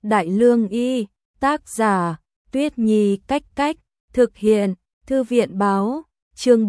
Đại Lương Y, tác giả, Tuyết Nhi Cách Cách, thực hiện, Thư viện báo, chương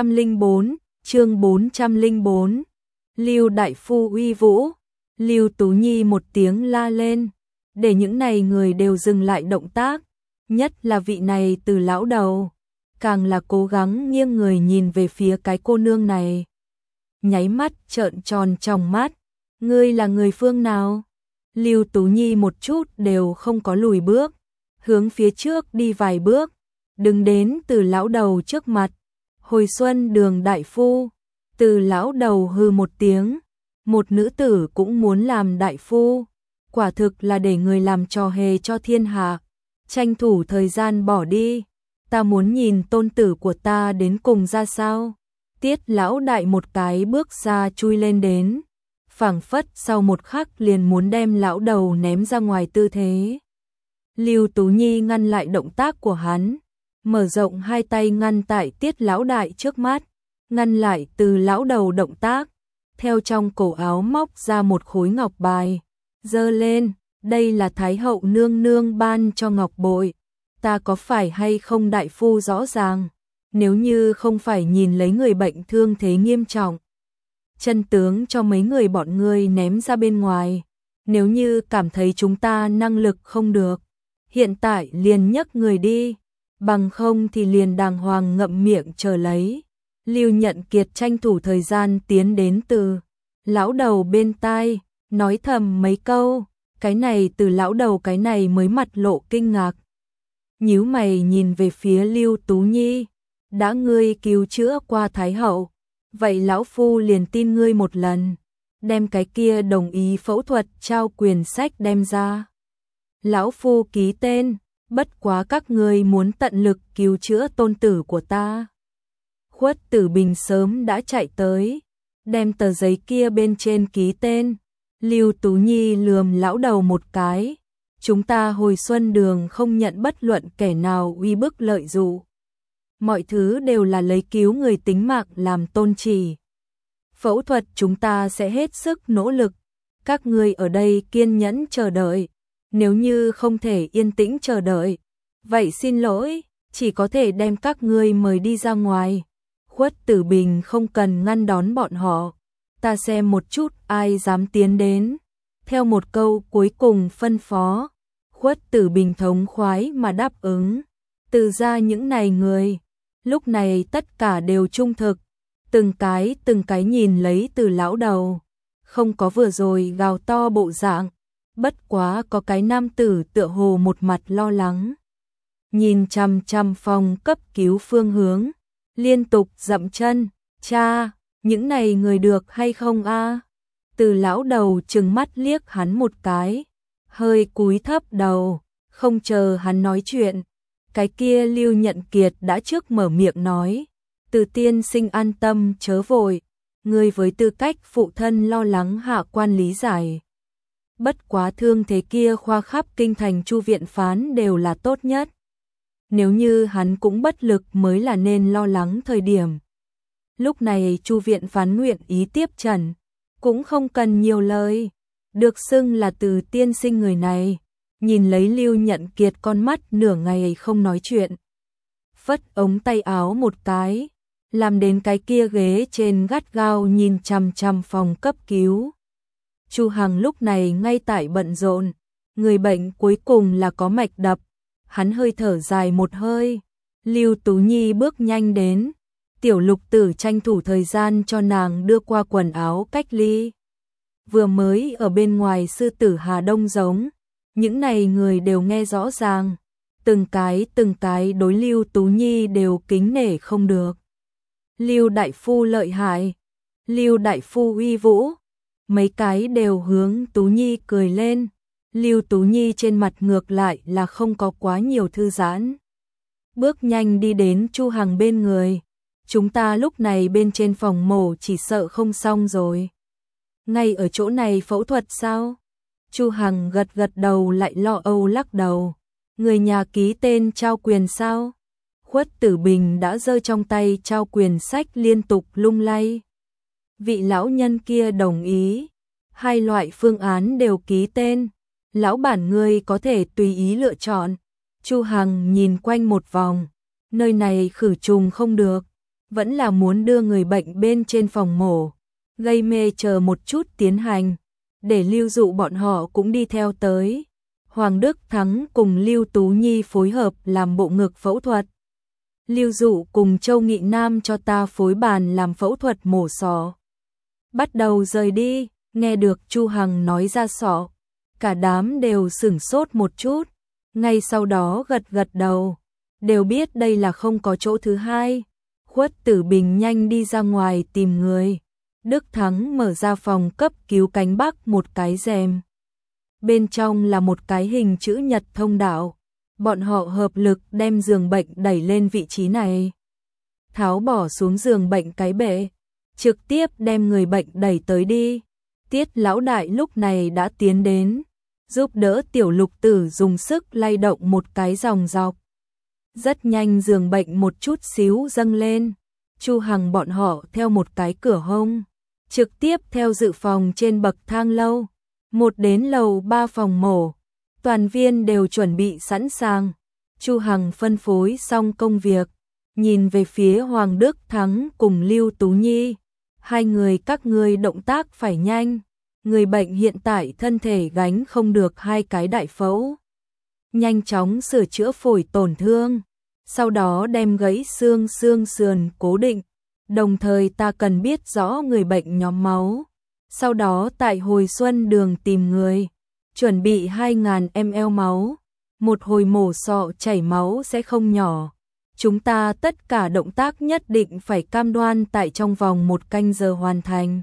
404, Lưu Đại Phu uy vũ, Lưu Tú Nhi một tiếng la lên, để những này người đều dừng lại động tác, nhất là vị này Từ lão đầu, càng là cố gắng nghiêng người nhìn về phía cái cô nương này. Nháy mắt trợn tròn tròng mắt, ngươi là người phương nào? Lưu Tú Nhi một chút đều không có lùi bước, hướng phía trước đi vài bước, đứng đến Từ lão đầu trước mặt. Hồi Xuân Đường đại phu. Từ lão đầu hừ một tiếng, một nữ tử cũng muốn làm đại phu, quả thực là để người làm trò hề cho thiên hạ. Tranh thủ thời gian bỏ đi, ta muốn nhìn tôn tử của ta đến cùng ra sao. Tiết lão đại một cái bước ra chui lên đến, phảng phất sau một khắc liền muốn đem lão đầu ném ra ngoài tư thế. Lưu Tú Nhi ngăn lại động tác của hắn, mở rộng hai tay ngăn tại Tiết lão đại trước mắt, ngăn lại Từ lão đầu động tác, theo trong cổ áo móc ra một khối ngọc bài, giơ lên, đây là Thái hậu nương nương ban cho ngọc bội, ta có phải hay không đại phu rõ ràng, nếu như không phải nhìn lấy người bệnh thương thế nghiêm trọng, chân tướng cho mấy người bọn ngươi ném ra bên ngoài, nếu như cảm thấy chúng ta năng lực không được, hiện tại liền nhấc người đi, bằng không thì liền đàng hoàng ngậm miệng chờ lấy. Lưu Nhận Kiệt tranh thủ thời gian tiến đến Từ lão đầu bên tai, nói thầm mấy câu, cái này Từ lão đầu cái này mới mặt lộ kinh ngạc. Nhíu mày nhìn về phía Lưu Tú Nhi, đã ngươi cứu chữa qua Thái hậu, vậy lão phu liền tin ngươi một lần, đem cái kia đồng ý phẫu thuật trao quyền sách đem ra. Lão phu ký tên, bất quá các ngươi muốn tận lực cứu chữa tôn tử của ta. Khuất Tử Bình sớm đã chạy tới, đem tờ giấy kia bên trên ký tên. Lưu Tú Nhi lườm lão đầu một cái, chúng ta Hồi Xuân Đường không nhận bất luận kẻ nào uy bức lợi dụ. Mọi thứ đều là lấy cứu người tính mạng làm tôn chỉ. Phẫu thuật chúng ta sẽ hết sức nỗ lực, các ngươi ở đây kiên nhẫn chờ đợi, nếu như không thể yên tĩnh chờ đợi, vậy xin lỗi, chỉ có thể đem các ngươi mời đi ra ngoài. Khuất Tử Bình không cần ngăn đón bọn họ, ta xem một chút ai dám tiến đến. Theo một câu cuối cùng phân phó, Khuất Tử Bình thống khoái mà đáp ứng. Từ ra những này người, lúc này tất cả đều trung thực, từng cái nhìn lấy Từ lão đầu, không có vừa rồi gào to bộ dạng, bất quá có cái nam tử tựa hồ một mặt lo lắng. Nhìn chằm chằm phòng cấp cứu phương hướng, liên tục dậm chân, cha, những này người được hay không a? Từ lão đầu trừng mắt liếc hắn một cái, hơi cúi thấp đầu, không chờ hắn nói chuyện. Cái kia Lưu Nhận Kiệt đã trước mở miệng nói, Từ tiên sinh an tâm chớ vội, người với tư cách phụ thân lo lắng hạ quan lý giải. Bất quá thương thế kia khoa khắp kinh thành Chu viện phán đều là tốt nhất. Nếu như hắn cũng bất lực mới là nên lo lắng thời điểm. Lúc này Chu viện phán nguyện ý tiếp trần, cũng không cần nhiều lời, được xưng là Từ tiên sinh người này, nhìn lấy Lưu Nhận Kiệt con mắt nửa ngày không nói chuyện. Phất ống tay áo một cái, làm đến cái kia ghế trên gắt gao nhìn chằm chằm phòng cấp cứu. Chu Hằng lúc này ngay tại bận rộn, người bệnh cuối cùng là có mạch đập, hắn hơi thở dài một hơi. Lưu Tú Nhi bước nhanh đến, Tiểu Lục Tử tranh thủ thời gian cho nàng đưa qua quần áo cách ly. Vừa mới ở bên ngoài sư tử Hà Đông giống, những này người đều nghe rõ ràng, từng cái đối Lưu Tú Nhi đều kính nể không được. Lưu đại phu lợi hại, Lưu đại phu uy vũ, mấy cái đều hướng Tú Nhi cười lên. Lưu Tú Nhi trên mặt ngược lại là không có quá nhiều thư giãn. Bước nhanh đi đến Chu Hằng bên người, chúng ta lúc này bên trên phòng mổ chỉ sợ không xong rồi. Ngay ở chỗ này phẫu thuật sao? Chu Hằng gật gật đầu lại lo âu lắc đầu. Người nhà ký tên trao quyền sao? Khuất Tử Bình đã giơ trong tay trao quyền sách liên tục lung lay. Vị lão nhân kia đồng ý, hai loại phương án đều ký tên. Lão bản ngươi có thể tùy ý lựa chọn. Chu Hằng nhìn quanh một vòng, nơi này khử trùng không được, vẫn là muốn đưa người bệnh bên trên phòng mổ, gây mê chờ một chút tiến hành, để Lưu Dụ bọn họ cũng đi theo tới. Hoàng Đức Thắng cùng Lưu Tú Nhi phối hợp làm bộ ngực phẫu thuật. Lưu Dụ cùng Châu Nghị Nam cho ta phối bàn làm phẫu thuật mổ sọ. Bắt đầu rời đi, nghe được Chu Hằng nói ra sọ, cả đám đều sửng sốt một chút, ngay sau đó gật gật đầu, đều biết đây là không có chỗ thứ hai. Khuất Tử Bình nhanh đi ra ngoài tìm người. Đức Thắng mở ra phòng cấp cứu cánh bắc một cái rèm. Bên trong là một cái hình chữ nhật thông đạo. Bọn họ hợp lực đem giường bệnh đẩy lên vị trí này. Tháo bỏ xuống giường bệnh cái bệ, trực tiếp đem người bệnh đẩy tới đi. Tiết lão đại lúc này đã tiến đến, giúp đỡ Tiểu Lục Tử dùng sức lay động một cái dòng dọc. Rất nhanh giường bệnh một chút xíu dâng lên. Chu Hằng bọn họ theo một cái cửa hông, trực tiếp theo dự phòng trên bậc thang lâu, một đến lầu 3 phòng mổ. Toàn viên đều chuẩn bị sẵn sàng. Chu Hằng phân phối xong công việc, nhìn về phía Hoàng Đức Thắng cùng Lưu Tú Nhi. Hai người các ngươi động tác phải nhanh. Người bệnh hiện tại thân thể gánh không được hai cái đại phẫu. Nhanh chóng sửa chữa phổi tổn thương, sau đó đem gãy xương sườn cố định. Đồng thời ta cần biết rõ người bệnh nhóm máu. Sau đó tại Hồi Xuân Đường tìm người, chuẩn bị 2.000 ml máu. Một hồi mổ sọ chảy máu sẽ không nhỏ. Chúng ta tất cả động tác nhất định phải cam đoan tại trong vòng 1 canh giờ hoàn thành.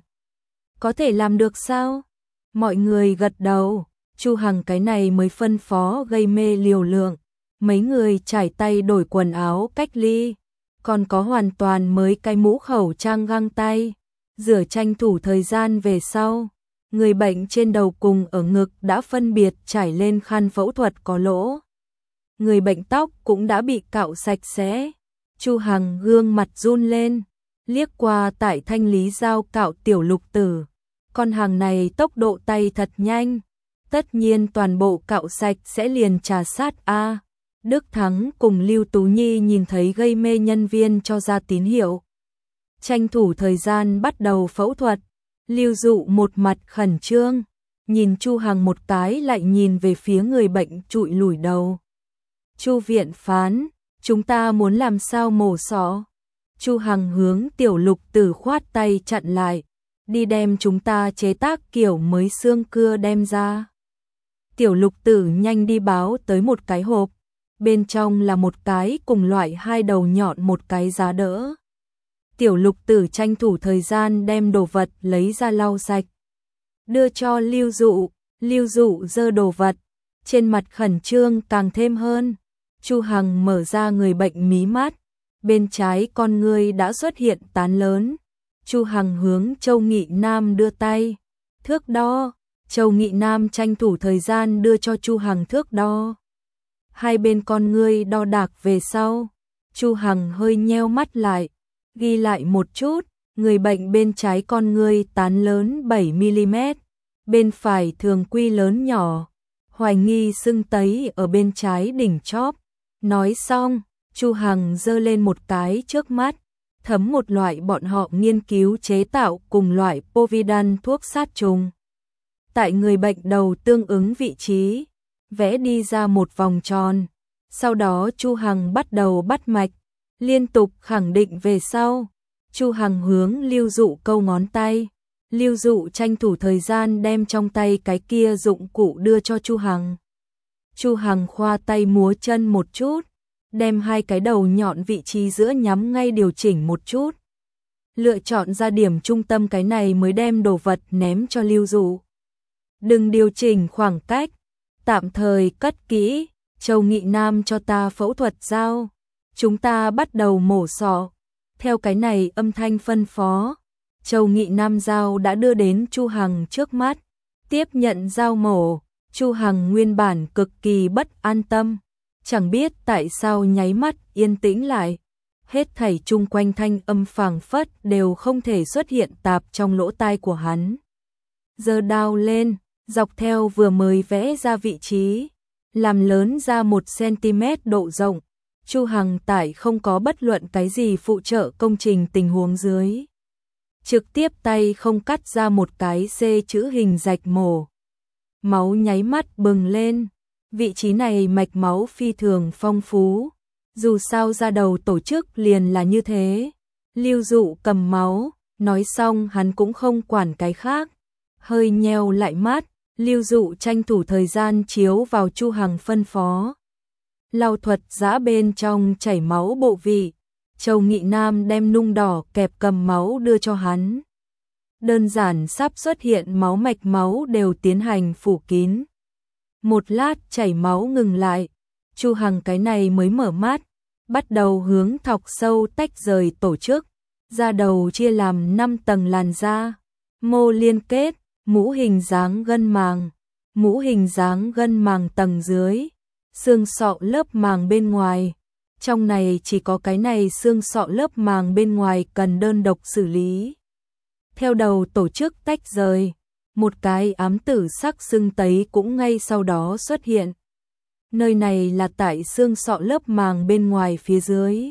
Có thể làm được sao? Mọi người gật đầu. Chu Hằng cái này mới phân phó gây mê liều lượng. Mấy người trải tay đổi quần áo cách ly. Còn có hoàn toàn mới cái mũ khẩu trang găng tay. Rửa tranh thủ thời gian về sau. Người bệnh trên đầu cùng ở ngực đã phân biệt trải lên khăn phẫu thuật có lỗ. Người bệnh tóc cũng đã bị cạo sạch sẽ. Chu Hằng gương mặt run lên, liếc qua tại thanh lý dao cạo Tiểu Lục Tử. Con hàng này tốc độ tay thật nhanh, tất nhiên toàn bộ cạo sạch sẽ liền trà sát a. Đức Thắng cùng Lưu Tú Nhi nhìn thấy gây mê nhân viên cho ra tín hiệu, tranh thủ thời gian bắt đầu phẫu thuật. Lưu Dụ một mặt khẩn trương, nhìn Chu Hằng một cái lại nhìn về phía người bệnh trụi lủi đầu. Chu viện phán, chúng ta muốn làm sao mổ sọ? Chu Hằng hướng Tiểu Lục Tử khoát tay chặn lại, đi đem chúng ta chế tác kiểu mới xương cưa đem ra. Tiểu Lục Tử nhanh đi báo tới một cái hộp, bên trong là một cái cùng loại 2 đầu nhọn một cái giá đỡ. Tiểu Lục Tử tranh thủ thời gian đem đồ vật lấy ra lau sạch, đưa cho Lưu Dụ. Lưu Dụ giơ đồ vật, trên mặt khẩn trương càng thêm hơn. Chu Hằng mở ra người bệnh mí mắt, bên trái con ngươi đã xuất hiện tán lớn. Chu Hằng hướng Châu Nghị Nam đưa tay, thước đo. Châu Nghị Nam tranh thủ thời gian đưa cho Chu Hằng thước đo. Hai bên con ngươi đo đạc về sau, Chu Hằng hơi nheo mắt lại, ghi lại một chút. Người bệnh bên trái con ngươi tán lớn 7mm, bên phải thường quy lớn nhỏ, hoài nghi sưng tấy ở bên trái đỉnh chóp. Nói xong, Chu Hằng giơ lên một cái trước mắt, thấm một loại bọn họ nghiên cứu chế tạo cùng loại Povidone thuốc sát trùng. Tại người bệnh đầu tương ứng vị trí, vẽ đi ra một vòng tròn. Sau đó Chu Hằng bắt đầu bắt mạch, liên tục khẳng định về sau. Chu Hằng hướng Lưu Dụ câu ngón tay. Lưu Dụ tranh thủ thời gian đem trong tay cái kia dụng cụ đưa cho Chu Hằng. Chu Hằng khoa tay múa chân một chút, đem hai cái đầu nhọn vị trí giữa nhắm ngay điều chỉnh một chút. Lựa chọn ra điểm trung tâm cái này mới đem đồ vật ném cho Lưu Dụ. Đừng điều chỉnh khoảng cách, tạm thời cất kỹ. Châu Nghị Nam cho ta phẫu thuật dao, chúng ta bắt đầu mổ sọ. Theo cái này âm thanh phân phó, Châu Nghị Nam dao đã đưa đến Chu Hằng trước mắt. Tiếp nhận dao mổ, Chu Hằng nguyên bản cực kỳ bất an tâm, chẳng biết tại sao nháy mắt yên tĩnh lại. Hết thảy chung quanh thanh âm phảng phất đều không thể xuất hiện tạp trong lỗ tai của hắn. Giơ đao lên, dọc theo vừa mới vẽ ra vị trí, làm lớn ra 1 cm độ rộng. Chu Hằng tại không có bất luận cái gì phụ trợ công trình tình huống dưới. Trực tiếp tay không cắt ra một cái C chữ hình rạch mổ. Máu nháy mắt bừng lên. Vị trí này mạch máu phi thường phong phú. Dù sao ra đầu tổ chức liền là như thế. Lưu Dụ cầm máu, nói xong hắn cũng không quản cái khác. Hơi nheo lại mắt, Lưu Dụ tranh thủ thời gian chiếu vào Chu Hằng phân phó. Lau thuật giã bên trong chảy máu bộ vị. Châu Nghị Nam đem nung đỏ kẹp cầm máu đưa cho hắn. Đơn giản sắp xuất hiện máu mạch máu đều tiến hành phủ kín. Một lát chảy máu ngừng lại, Chu Hằng cái này mới mở mắt, bắt đầu hướng thọc sâu tách rời tổ chức. Da đầu chia làm 5 tầng làn da, mô liên kết, mũ hình dáng gân màng, mũ hình dáng gân màng tầng dưới, xương sọ lớp màng bên ngoài. Trong này chỉ có cái này xương sọ lớp màng bên ngoài cần đơn độc xử lý. Theo đầu tổ chức tách rời, một cái ám tử sắc sưng tấy cũng ngay sau đó xuất hiện. Nơi này là tại xương sọ lớp màng bên ngoài phía dưới.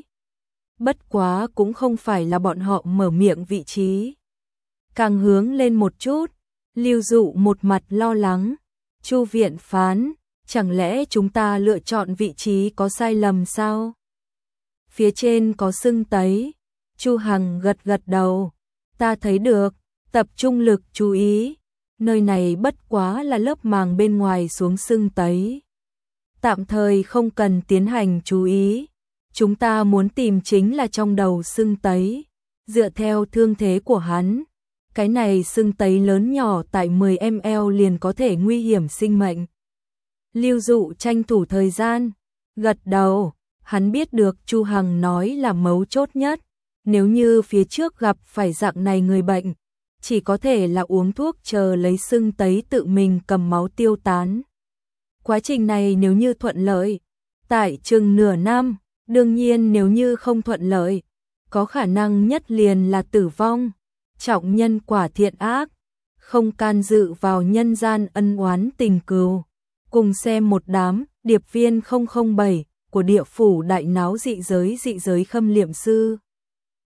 Bất quá cũng không phải là bọn họ mở miệng vị trí. Càng hướng lên một chút, Lưu Dụ một mặt lo lắng. Chu viện phán, chẳng lẽ chúng ta lựa chọn vị trí có sai lầm sao? Phía trên có sưng tấy. Chu Hằng gật gật đầu. Ta thấy được, tập trung lực chú ý. Nơi này bất quá là lớp màng bên ngoài xuống sưng tấy. Tạm thời không cần tiến hành chú ý. Chúng ta muốn tìm chính là trong đầu sưng tấy. Dựa theo thương thế của hắn, cái này sưng tấy lớn nhỏ tại 10 ml liền có thể nguy hiểm sinh mệnh. Lưu Dụ tranh thủ thời gian, gật đầu. Hắn biết được Chu Hằng nói là mấu chốt nhất. Nếu như phía trước gặp phải dạng này người bệnh, chỉ có thể là uống thuốc chờ lấy sưng tấy tự mình cầm máu tiêu tán. Quá trình này nếu như thuận lợi, tại chừng nửa năm, đương nhiên nếu như không thuận lợi, có khả năng nhất liền là tử vong. Trọng nhân quả thiện ác, không can dự vào nhân gian ân oán tình cừu. Cùng xem một đám điệp viên 007 của địa phủ đại náo dị giới khâm liệm sư.